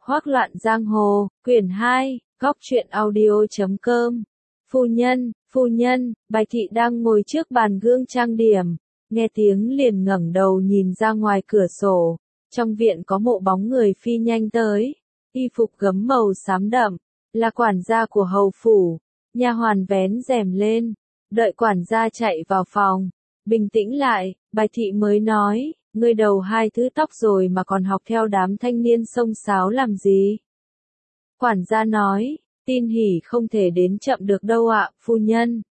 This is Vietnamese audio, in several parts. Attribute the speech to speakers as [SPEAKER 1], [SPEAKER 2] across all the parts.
[SPEAKER 1] Hoác loạn giang hồ, quyển 2, góc truyện audio.com. Phu nhân, Bạch Thị đang ngồi trước bàn gương trang điểm, nghe tiếng liền ngẩng đầu nhìn ra ngoài cửa sổ, trong viện có một bóng người phi nhanh tới, y phục gấm màu xám đậm, là quản gia của hầu phủ, nha hoàn vén rèm lên, đợi quản gia chạy vào phòng, bình tĩnh lại, Bạch Thị mới nói, ngươi đầu 2 thứ tóc rồi mà còn học theo đám thanh niên xông xáo làm gì? Quản gia nói, tin hỉ không thể đến chậm được đâu ạ, phu nhân.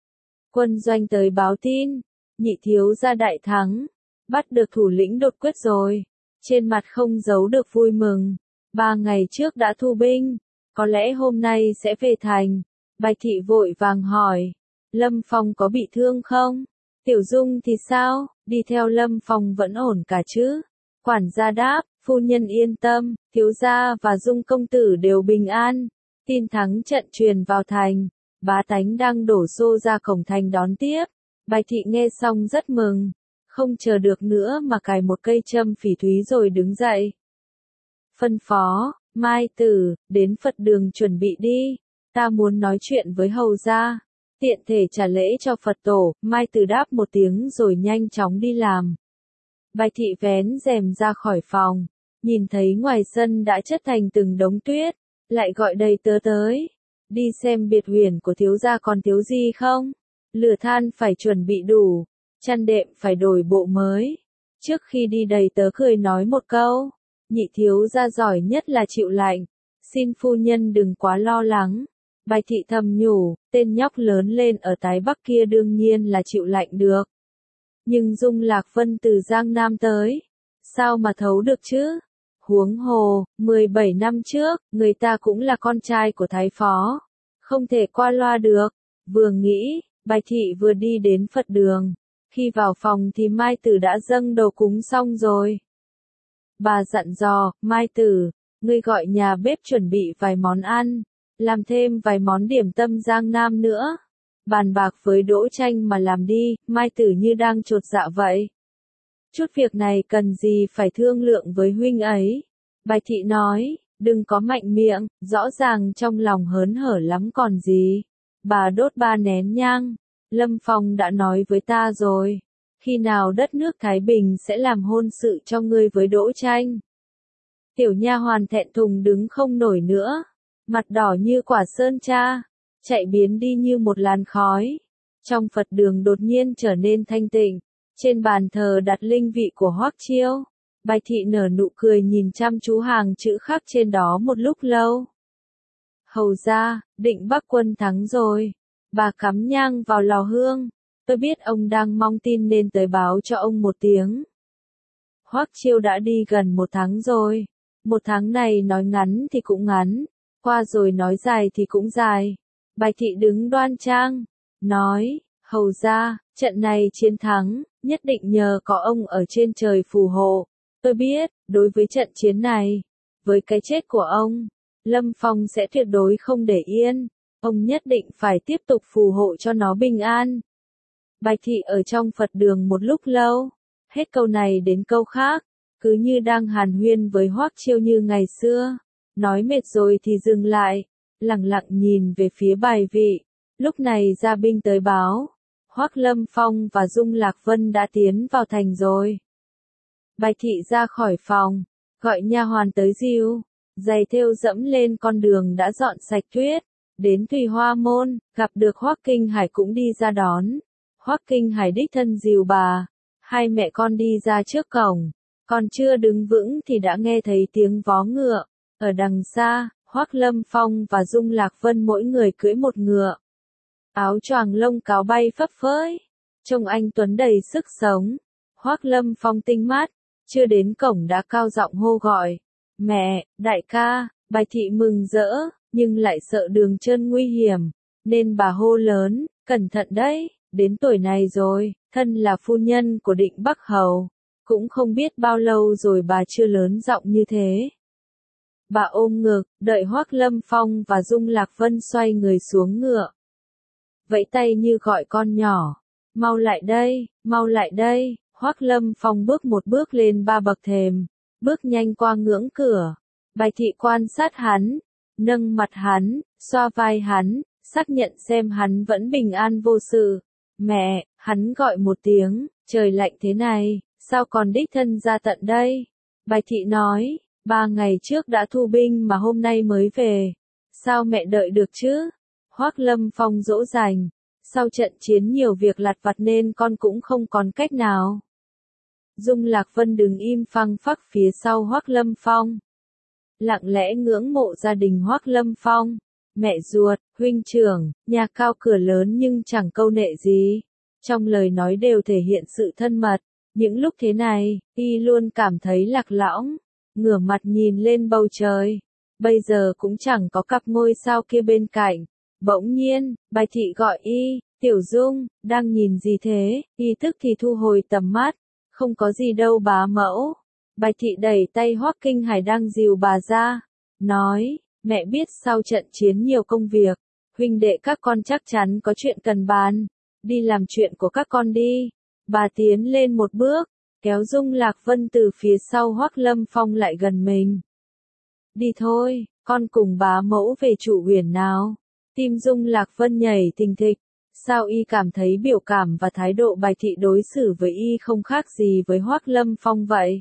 [SPEAKER 1] Quân doanh tới báo tin, nhị thiếu gia đại thắng, bắt được thủ lĩnh đột quyết rồi, trên mặt không giấu được vui mừng, 3 ngày trước đã thu binh, có lẽ hôm nay sẽ về thành. Bạch Thị vội vàng hỏi, Lâm Phong có bị thương không? Tiểu Dung thì sao, đi theo Lâm Phong vẫn ổn cả chứ? Quản gia đáp, phu nhân yên tâm, thiếu gia và Dung công tử đều bình an. Tin thắng trận truyền vào thành, bá tánh đang đổ xô ra cổng thành đón tiếp. Bạch Thị nghe xong rất mừng, không chờ được nữa mà cài một cây châm phỉ thúy rồi đứng dậy. Phân phó, Mai Tử, đến Phật đường chuẩn bị đi, ta muốn nói chuyện với hầu gia. Tiện thể trả lễ cho Phật tổ, Mai Tử đáp một tiếng rồi nhanh chóng đi làm. Bạch Thị vén rèm ra khỏi phòng, nhìn thấy ngoài sân đã chất thành từng đống tuyết, lại gọi đầy tớ tới. Đi xem biệt huyền của thiếu gia còn thiếu gì không? Lửa than phải chuẩn bị đủ, chăn đệm phải đổi bộ mới. Trước khi đi đầy tớ cười nói một câu, nhị thiếu gia giỏi nhất là chịu lạnh, xin phu nhân đừng quá lo lắng. Bạch Thị thầm nhủ, tên nhóc lớn lên ở Tái Bắc kia đương nhiên là chịu lạnh được. Nhưng Dung Lạc Vân từ Giang Nam tới, sao mà thấu được chứ? Huống hồ, 17 năm trước, người ta cũng là con trai của Thái Phó, không thể qua loa được. Vừa nghĩ, Bạch Thị vừa đi đến Phật đường, khi vào phòng thì Mai Tử đã dâng đầu cúng xong rồi. Bà dặn dò, Mai Tử, ngươi gọi nhà bếp chuẩn bị vài món ăn, làm thêm vài món điểm tâm Giang Nam nữa. Bàn bạc với Đỗ Tranh mà làm đi, Mai Tử như đang chột dạ vậy. Chút việc này cần gì phải thương lượng với huynh ấy. Bạch Thị nói, đừng có mạnh miệng, rõ ràng trong lòng hớn hở lắm còn gì. Bà đốt 3 nén nhang, Lâm Phong đã nói với ta rồi, khi nào đất nước Thái Bình sẽ làm hôn sự cho ngươi với Đỗ Tranh. Tiểu nha hoàn thẹn thùng đứng không nổi nữa, mặt đỏ như quả sơn tra, chạy biến đi như một làn khói. Trong Phật đường đột nhiên trở nên thanh tịnh, trên bàn thờ đặt linh vị của Hoắc Chiêu. Bạch Thị nở nụ cười nhìn chăm chú hàng chữ khắc trên đó một lúc lâu. Hầu gia, Định Bắc quân thắng rồi. Bà cắm nhang vào lò hương. Tôi biết ông đang mong tin nên tới báo cho ông một tiếng. Hoắc Chiêu đã đi gần 1 tháng rồi. 1 tháng này nói ngắn thì cũng ngắn, qua rồi nói dài thì cũng dài. Bạch Thị đứng đoan trang, nói, hầu gia, trận này chiến thắng, nhất định nhờ có ông ở trên trời phù hộ. Tôi biết, đối với trận chiến này, với cái chết của ông, Lâm Phong sẽ tuyệt đối không để yên, ông nhất định phải tiếp tục phù hộ cho nó bình an. Bạch Thị ở trong Phật đường một lúc lâu, hết câu này đến câu khác, cứ như đang hàn huyên với Hoắc Chiêu như ngày xưa, nói mệt rồi thì dừng lại, lặng lặng nhìn về phía bài vị. Lúc này gia binh tới báo, Hoắc Lâm Phong và Dung Lạc Vân đã tiến vào thành rồi. Bạch Thị ra khỏi phòng, gọi nha hoàn tới dìu, giày thêu dẫm lên con đường đã dọn sạch tuyết, đến Thủy Hoa Môn, gặp được Hoắc Kinh Hải cũng đi ra đón. Hoắc Kinh Hải đích thân dìu bà, 2 mẹ con đi ra trước cổng, còn chưa đứng vững thì đã nghe thấy tiếng vó ngựa. Ở đằng xa, Hoắc Lâm Phong và Dung Lạc Vân mỗi người cưỡi một ngựa. Áo choàng lông cáo bay phấp phới, trông anh tuấn đầy sức sống. Hoắc Lâm Phong tinh mắt, chưa đến cổng đã cao giọng hô gọi, mẹ, đại ca. Bạch Thị mừng rỡ, nhưng lại sợ đường trơn nguy hiểm, nên bà hô lớn, cẩn thận đấy, đến tuổi này rồi, thân là phu nhân của Định Bắc Hầu, cũng không biết bao lâu rồi bà chưa lớn giọng như thế. Bà ôm ngực, đợi Hoắc Lâm Phong và Dung Lạc Vân xoay người xuống ngựa. Vẫy tay như gọi con nhỏ, mau lại đây, mau lại đây. Hoắc Lâm Phong bước một bước lên 3 bậc thềm, bước nhanh qua ngưỡng cửa, Bạch thị quan sát hắn, nâng mặt hắn, xoa vai hắn, xác nhận xem hắn vẫn bình an vô sự. Mẹ, hắn gọi một tiếng, trời lạnh thế này, sao còn đích thân ra tận đây? Bạch thị nói, 3 ngày trước đã thu binh mà hôm nay mới về. Sao mẹ đợi được chứ? Hoác Lâm Phong dỗ dành. Sau trận chiến nhiều việc lặt vặt nên con cũng không còn cách nào. Dung Lạc Vân đứng im phăng phắc phía sau Hoác Lâm Phong. Lặng lẽ ngưỡng mộ gia đình Hoác Lâm Phong. Mẹ ruột, huynh trưởng, nhà cao cửa lớn nhưng chẳng câu nệ gì. Trong lời nói đều thể hiện sự thân mật. Những lúc thế này, y luôn cảm thấy lạc lõng. Ngửa mặt nhìn lên bầu trời. Bây giờ cũng chẳng có cặp ngôi sao kia bên cạnh. Bỗng nhiên, Bạch thị gọi y, Tiểu Dung, đang nhìn gì thế? Y tức thì thu hồi tầm mắt. Không có gì đâu bá mẫu. Bạch thị đẩy tay Hoắc Kinh Hải đang dìu bà ra. Nói, mẹ biết sau trận chiến nhiều công việc. Huynh đệ các con chắc chắn có chuyện cần bàn. Đi làm chuyện của các con đi. Bà tiến lên một bước, kéo Dung Lạc Vân từ phía sau Hoắc Lâm Phong lại gần mình. Đi thôi, con cùng bá mẫu về trụ huyền nào. Tim Dung Lạc Vân nhảy thình thịch. Sao y cảm thấy biểu cảm và thái độ Bạch thị đối xử với y không khác gì với Hoác Lâm Phong vậy?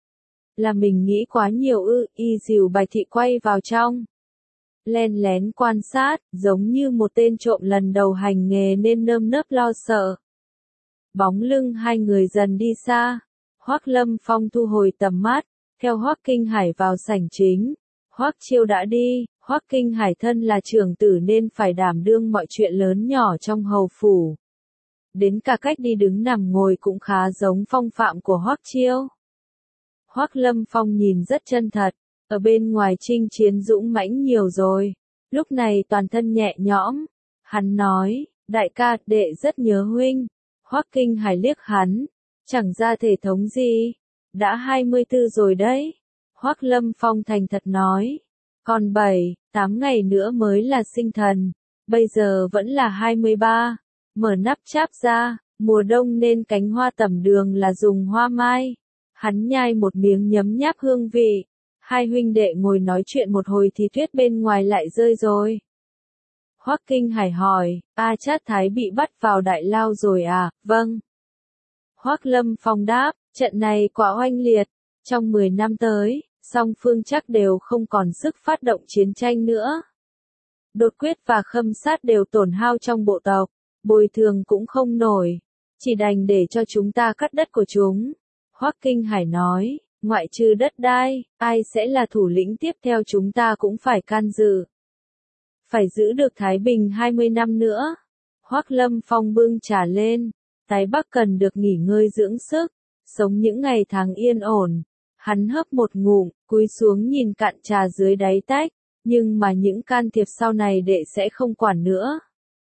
[SPEAKER 1] Là mình nghĩ quá nhiều ư? Y dìu Bạch thị quay vào trong. Len lén quan sát, giống như một tên trộm lần đầu hành nghề nên nơm nớp lo sợ. Bóng lưng hai người dần đi xa. Hoác Lâm Phong thu hồi tầm mắt, theo Hoác Kinh Hải vào sảnh chính. Hoác Chiêu đã đi. Hoắc Kinh Hải thân là trưởng tử nên phải đảm đương mọi chuyện lớn nhỏ trong hầu phủ. Đến cả cách đi đứng nằm ngồi cũng khá giống phong phạm của Hoắc Chiêu. Hoắc Lâm Phong nhìn rất chân thật, ở bên ngoài chinh chiến dũng mãnh nhiều rồi, lúc này toàn thân nhẹ nhõm. Hắn nói, đại ca, đệ rất nhớ huynh. Hoắc Kinh Hải liếc hắn, chẳng ra thể thống gì, đã 24 rồi đấy. Hoắc Lâm Phong thành thật nói. Còn 7-8 ngày nữa mới là sinh thần, bây giờ vẫn là 23. Mở nắp cháp ra, mùa đông nên cánh hoa tẩm đường là dùng hoa mai. Hắn nhai một miếng nhấm nháp hương vị. Hai huynh đệ ngồi nói chuyện một hồi thì tuyết bên ngoài lại rơi rồi. Hoắc Kinh Hải hỏi, A Chát Thái bị bắt vào đại lao rồi à? Vâng. Hoắc Lâm Phong đáp, trận này quá oanh liệt, trong 10 năm tới. Song phương chắc đều không còn sức phát động chiến tranh nữa. Đột quyết và khâm sát đều tổn hao trong bộ tộc, bồi thường cũng không nổi, chỉ đành để cho chúng ta cắt đất của chúng. Hoắc Kinh Hải nói, ngoại trừ đất đai, ai sẽ là thủ lĩnh tiếp theo chúng ta cũng phải can dự. Phải giữ được Thái Bình 20 năm nữa. Hoắc Lâm Phong bưng trà lên, Tái Bắc cần được nghỉ ngơi dưỡng sức, sống những ngày tháng yên ổn. Hắn hớp một ngụm, cúi xuống nhìn cạn trà dưới đáy tách, nhưng mà những can thiệp sau này đệ sẽ không quản nữa.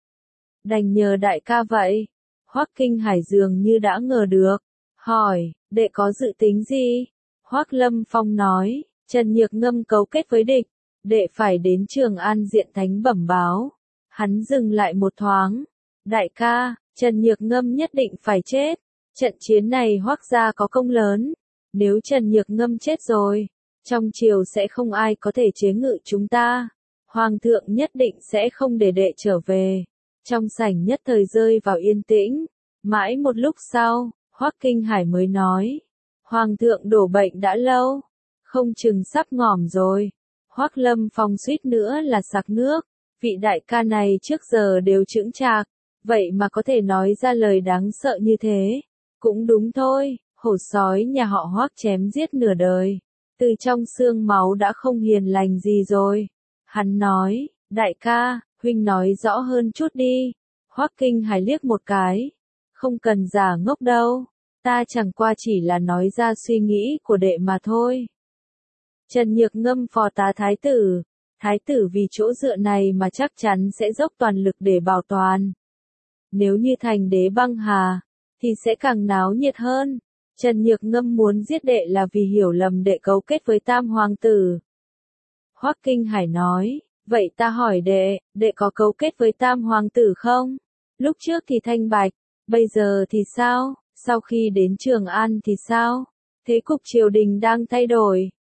[SPEAKER 1] Đành nhờ đại ca vậy. Hoắc Kinh Hải dường như đã ngờ được, hỏi, đệ có dự tính gì? Hoắc Lâm Phong nói, Trần Nhược Ngâm cấu kết với địch, đệ phải đến Trường An diện thánh bẩm báo. Hắn dừng lại một thoáng, đại ca, Trần Nhược Ngâm nhất định phải chết, trận chiến này Hoắc gia có công lớn. Nếu Trần Nhược Ngâm chết rồi, trong triều sẽ không ai có thể chế ngự chúng ta. Hoàng thượng nhất định sẽ không để đệ trở về. Trong sảnh nhất thời rơi vào yên tĩnh. Mãi một lúc sau, Hoắc Kinh Hải mới nói. Hoàng thượng đổ bệnh đã lâu, không chừng sắp ngỏm rồi. Hoắc Lâm Phong suýt nữa là sặc nước. Vị đại ca này trước giờ đều chững chạc, vậy mà có thể nói ra lời đáng sợ như thế. Cũng đúng thôi. Hổ sói nhà họ Hoắc chém giết nửa đời, từ trong xương máu đã không hiền lành gì rồi. Hắn nói, đại ca, huynh nói rõ hơn chút đi. Hoắc Kinh Hải liếc một cái, không cần giả ngốc đâu, ta chẳng qua chỉ là nói ra suy nghĩ của đệ mà thôi. Trần Nhược Ngâm phò tá thái tử vì chỗ dựa này mà chắc chắn sẽ dốc toàn lực để bảo toàn. Nếu như thành đế băng hà, thì sẽ càng náo nhiệt hơn. Trần Nhược Ngâm muốn giết đệ là vì hiểu lầm đệ cấu kết với Tam Hoàng tử. Hoắc Kinh Hải nói, vậy ta hỏi đệ có cấu kết với Tam Hoàng tử không? Lúc trước thì thanh bạch, bây giờ thì sao? Sau khi đến Trường An thì sao? Thế cục triều đình đang thay đổi.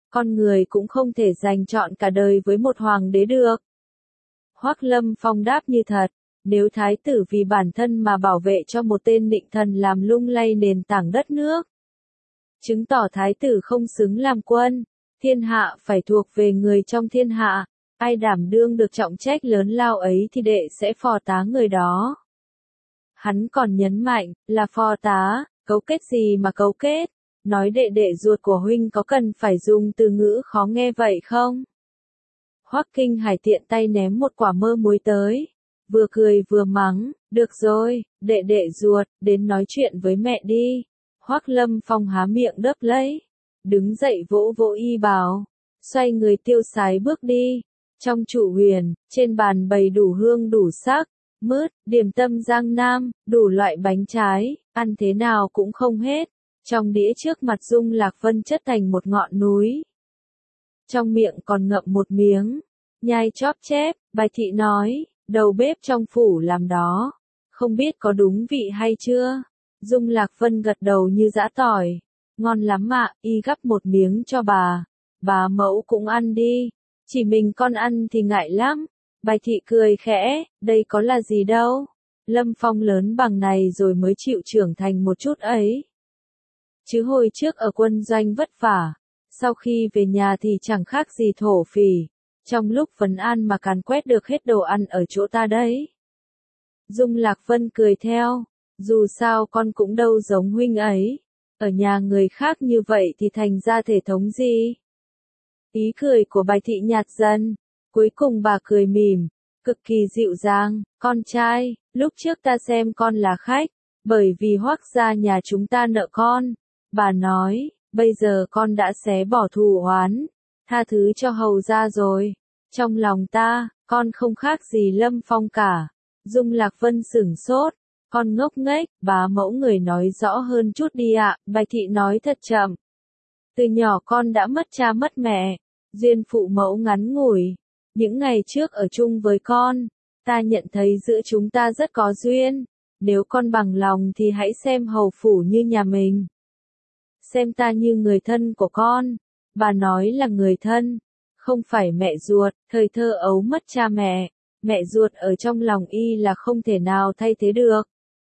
[SPEAKER 1] con người cũng không thể dành trọn cả đời với một hoàng đế được. Hoắc Lâm Phong đáp như thật, nếu thái tử vì bản thân mà bảo vệ cho một tên nịnh thần làm lung lay nền tảng đất nước, chứng tỏ thái tử không xứng làm quân, thiên hạ phải thuộc về người trong thiên hạ, ai đảm đương được trọng trách lớn lao ấy thì đệ sẽ phò tá người đó. Hắn còn nhấn mạnh, là phò tá, cấu kết gì mà cấu kết, nói đệ đệ ruột của huynh có cần phải dùng từ ngữ khó nghe vậy không? Hoắc Kinh Hải tiện tay ném một quả mơ muối tới, vừa cười vừa mắng, được rồi, đệ đệ ruột, đến nói chuyện với mẹ đi. Hoắc Lâm Phong há miệng đớp lấy, đứng dậy vỗ vỗ y bào, xoay người tiêu sái bước đi. Trong trụ huyền, trên bàn bày đủ hương đủ sắc, mứt, điểm tâm Giang Nam, đủ loại bánh trái, ăn thế nào cũng không hết. Trong đĩa trước mặt Dung Lạc Vân chất thành một ngọn núi. Trong miệng còn ngậm một miếng, nhai chóp chép, Bạch Thị nói, đầu bếp trong phủ làm đó, không biết có đúng vị hay chưa? Dung Lạc Vân gật đầu như giã tỏi, ngon lắm ạ, y gắp một miếng cho bà mẫu cũng ăn đi, chỉ mình con ăn thì ngại lắm. Bạch Thị cười khẽ, đây có là gì đâu, Lâm Phong lớn bằng này rồi mới chịu trưởng thành một chút ấy. Chứ hồi trước ở quân doanh vất vả, sau khi về nhà thì chẳng khác gì thổ phỉ, trong lúc vấn an mà càn quét được hết đồ ăn ở chỗ ta đấy. Dung Lạc Vân cười theo, dù sao con cũng đâu giống huynh ấy, ở nhà người khác như vậy thì thành ra thể thống gì. Ý cười của Bạch Thị nhạt dần, cuối cùng bà cười mỉm, cực kỳ dịu dàng, con trai, lúc trước ta xem con là khách, bởi vì Hoắc gia nhà chúng ta nợ con. Bà nói, bây giờ con đã xé bỏ thù oán, tha thứ cho hầu gia rồi. Trong lòng ta, con không khác gì Lâm Phong cả. Dung Lạc Vân sửng sốt, con ngốc nghếch, bá mẫu người nói rõ hơn chút đi ạ. Bạch Thị nói thật chậm. Từ nhỏ con đã mất cha mất mẹ, duyên phụ mẫu ngắn ngủi. Những ngày trước ở chung với con, ta nhận thấy giữa chúng ta rất có duyên. Nếu con bằng lòng thì hãy xem hầu phủ như nhà mình. Xem ta như người thân của con. Bà nói là người thân, không phải mẹ ruột, thời thơ ấu mất cha mẹ ruột ở trong lòng y là không thể nào thay thế được.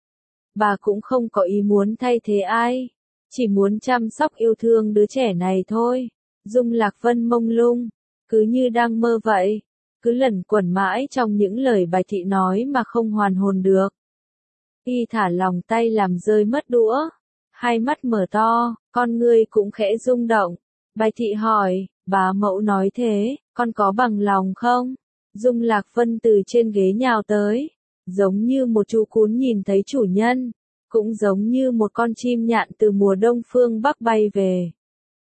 [SPEAKER 1] Bà cũng không có ý muốn thay thế ai, chỉ muốn chăm sóc yêu thương đứa trẻ này thôi. Dung Lạc Vân mông lung, cứ như đang mơ vậy, cứ lẩn quẩn mãi trong những lời Bạch Thị nói mà không hoàn hồn được. Y thả lòng tay làm rơi mất đũa, hai mắt mở to, con ngươi cũng khẽ rung động. Bạch Thị hỏi, bá mẫu nói thế, con có bằng lòng không? Dung Lạc Vân từ trên ghế nhào tới, giống như một chú cún nhìn thấy chủ nhân, cũng giống như một con chim nhạn từ mùa đông phương Bắc bay về.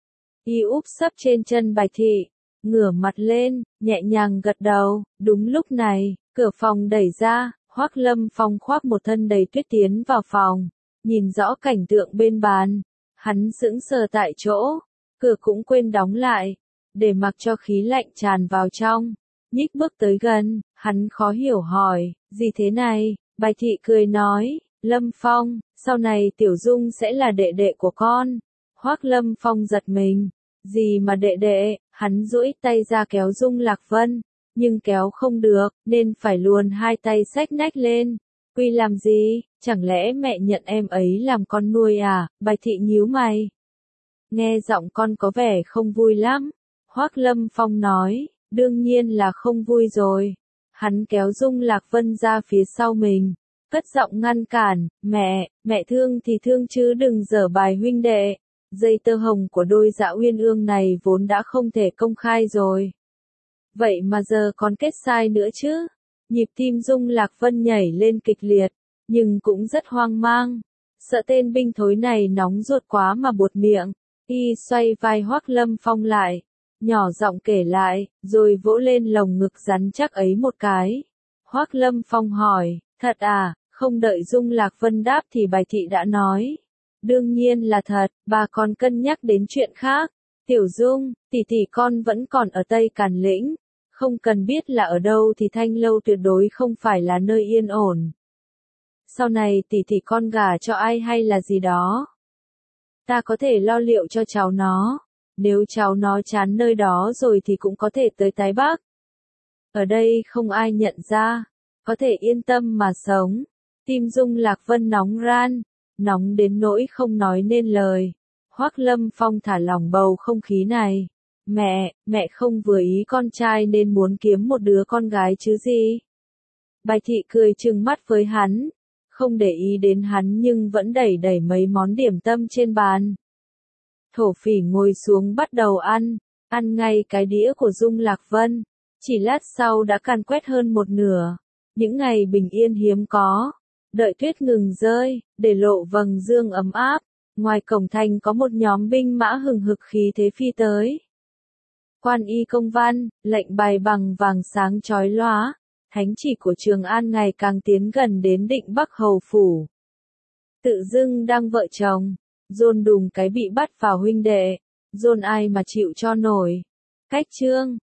[SPEAKER 1] Y úp sấp trên chân Bạch Thị, ngửa mặt lên, nhẹ nhàng gật đầu. Đúng lúc này, cửa phòng đẩy ra, Hoắc Lâm Phong khoác một thân đầy tuyết tiến vào phòng, nhìn rõ cảnh tượng bên bàn, hắn sững sờ tại chỗ, cửa cũng quên đóng lại, để mặc cho khí lạnh tràn vào trong. Nhích bước tới gần, hắn khó hiểu hỏi, gì thế này? Bạch Thị cười nói, Lâm Phong, sau này Tiểu Dung sẽ là đệ đệ của con. Hoắc Lâm Phong giật mình, gì mà đệ đệ? Hắn duỗi tay ra kéo Dung Lạc Vân, nhưng kéo không được, nên phải luồn hai tay xách nách lên. Quy làm gì? Chẳng lẽ mẹ nhận em ấy làm con nuôi à? Bạch Thị nhíu mày. Nghe giọng con có vẻ không vui lắm. Hoắc Lâm Phong nói, đương nhiên là không vui rồi. Hắn kéo Dung Lạc Vân ra phía sau mình, cất giọng ngăn cản, mẹ thương thì thương chứ đừng dở bài huynh đệ. Dây tơ hồng của đôi Dạ Uyên Ương này vốn đã không thể công khai rồi. Vậy mà giờ còn kết sai nữa chứ? Nhịp tim Dung Lạc Vân nhảy lên kịch liệt, nhưng cũng rất hoang mang. Sợ tên binh thối này nóng ruột quá mà buột miệng. Y xoay vai Hoắc Lâm Phong lại, nhỏ giọng kể lại, rồi vỗ lên lồng ngực rắn chắc ấy một cái. Hoắc Lâm Phong hỏi, thật à? Không đợi Dung Lạc Vân đáp thì Bạch Thị đã nói. Đương nhiên là thật, bà còn cân nhắc đến chuyện khác. Tiểu Dung, tỷ tỷ con vẫn còn ở Tây Càn Lĩnh. Không cần biết là ở đâu thì Thanh Lâu tuyệt đối không phải là nơi yên ổn. Sau này tỷ tỷ con gả cho ai hay là gì đó, ta có thể lo liệu cho cháu nó. nếu cháu nó chán nơi đó rồi thì cũng có thể tới Tái Bắc. Ở đây không ai nhận ra, có thể yên tâm mà sống. Tim Dung Lạc Vân nóng ran, nóng đến nỗi không nói nên lời. Hoắc Lâm Phong thả lỏng bầu không khí này. Mẹ không vừa ý con trai nên muốn kiếm một đứa con gái chứ gì. Bạch Thị cười trừng mắt với hắn, không để ý đến hắn nhưng vẫn đẩy đẩy mấy món điểm tâm trên bàn. Thổ Phỉ ngồi xuống bắt đầu ăn ngay cái đĩa của Dung Lạc Vân. Chỉ lát sau đã càn quét hơn một nửa. Những ngày bình yên hiếm có. Đợi tuyết ngừng rơi, để lộ vầng dương ấm áp. Ngoài cổng thành có một nhóm binh mã hừng hực khí thế phi tới. Quan y công văn, lệnh bài bằng vàng sáng chói lóa. Thánh chỉ của Trường An ngày càng tiến gần đến Định Bắc Hầu phủ. Tự dưng đang vợ chồng, dồn đùng cái bị bắt vào huynh đệ, dồn ai mà chịu cho nổi. Cách chương